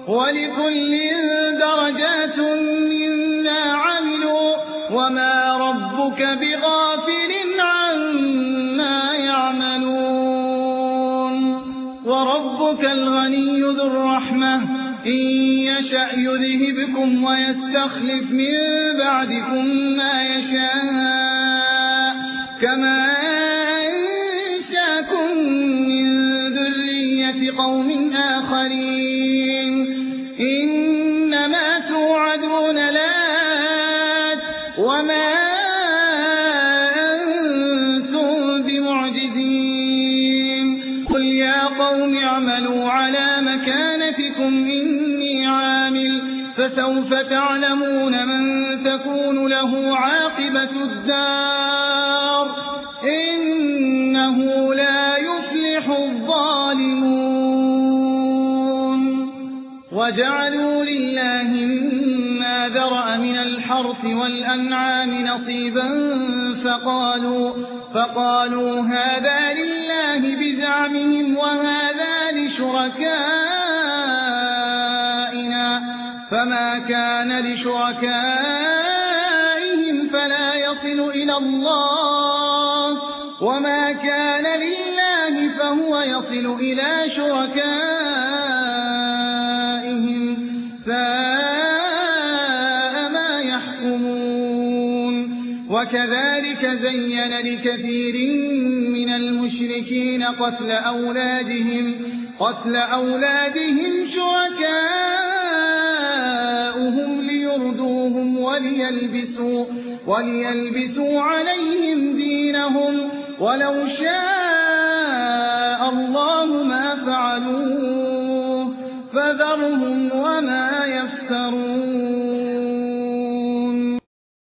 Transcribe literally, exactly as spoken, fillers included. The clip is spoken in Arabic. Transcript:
ولكل درجات مما عملوا وما ربك بغافل عما يعملون وربك الغني ذو الرحمة إن يشأ يذهبكم ويستخلف من بعدكم ما يشاء كما أنشاكم من ذرية قوم آخرين إنما توعدون لآت وما أنتم بمعجزين قل يا قوم اعملوا على مكانتكم إني عامل فسوف تعلمون من تكون له عاقبة الدار إنه لا يفلح الظالمون وجعلوا لله مما ذرأ من الحرث والأنعام نصيبا فقالوا, فقالوا هذا لله بزعمهم وهذا لشركائنا فما كان لشركائهم فلا يصل إلى الله وما كان لله فهو يصل إلى شركائهم ساء ما يحكمون وكذلك زين لكثير من المشركين قتل أولادهم, قتل أولادهم شركاؤهم ليردوهم وليلبسوا, وليلبسوا عليهم دينهم ولو شاء الله ما فعلوه فذرهم وما يفترون